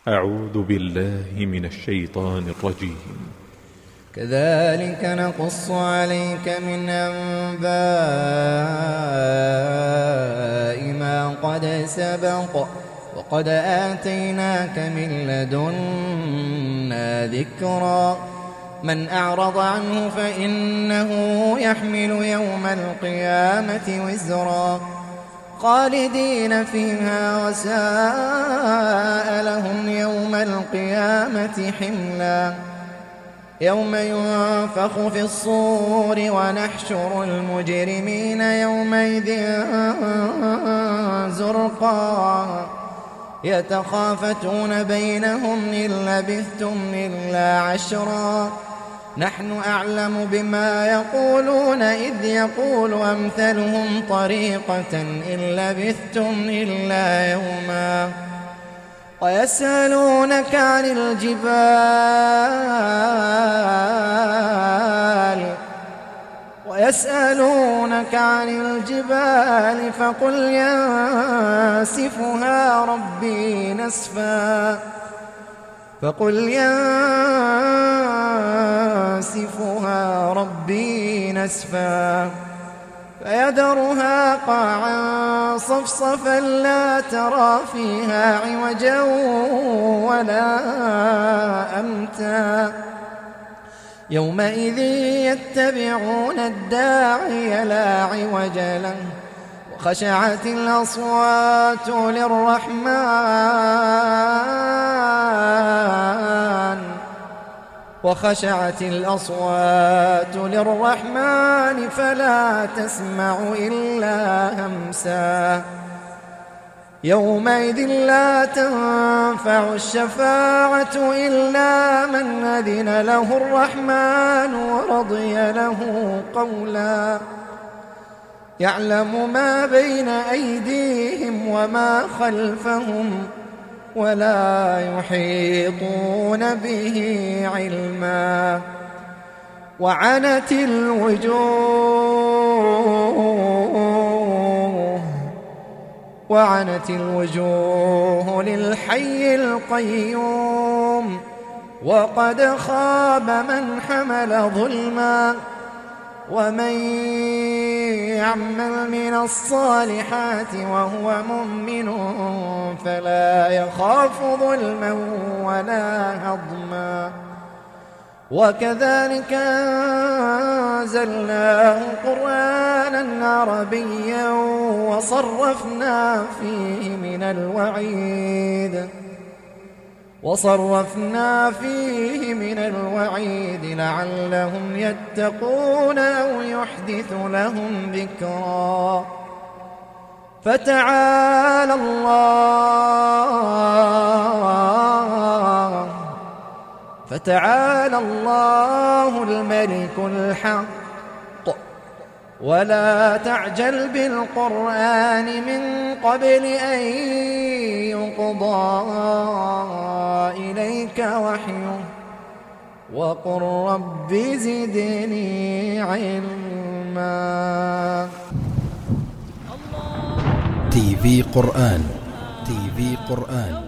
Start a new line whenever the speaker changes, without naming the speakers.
أعوذ بالله من الشيطان الرجيم.
كذلك نقص عليك من أنباء ما قد سبق وقد آتيناك من لدنا ذكرا من أعرض عنه فإنه يحمل يوم القيامة وزرا خالدين فيها وساء لهم يوم القيامة حملا يوم ينفخ في الصور ونحشر المجرمين يومئذ زرقا يتخافتون بينهم إن لبثتم إلا عشرا نحن أعلم بما يقولون إذ يقول أمثلهم طريقة إن لبثتم إلا يوما ويسألونك عن الجبال فقل ينسفها ربي نسفا فيذرها قاعا صفصفا لا ترى فيها عوجا ولا أمتا يومئذ يتبعون الداعي لا عوج له وخشعت الأصوات للرحمن فلا تسمع إلا همسا يومئذ لا تنفع الشفاعة إلا من أذن له الرحمن ورضي له قولا يعلم ما بين أيديهم وما خلفهم ولا يحيطون به علما وعنت الوجوه للحي القيوم وقد خاب من حمل ظلما ومن يعمل من الصالحات وهو مؤمن فلا يخاف ظلما ولا هضما وكذلك أنزلناه قرآنا عربيا وصرفنا فيه من الوعيد لعلهم يتقون أو يحدث لهم ذكرا فتعالى الله الملك الحق ولا تعجل بالقرآن من قبل أن يقضى إليك وحيه وقل رب زدني علما.
TV قرآن